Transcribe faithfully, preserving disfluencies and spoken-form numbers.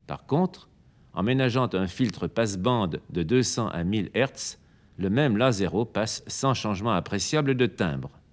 Par contre, en ménageant un filtre passe-bande de deux cents à mille hertz, le même Lasero passe sans changement appréciable de timbre.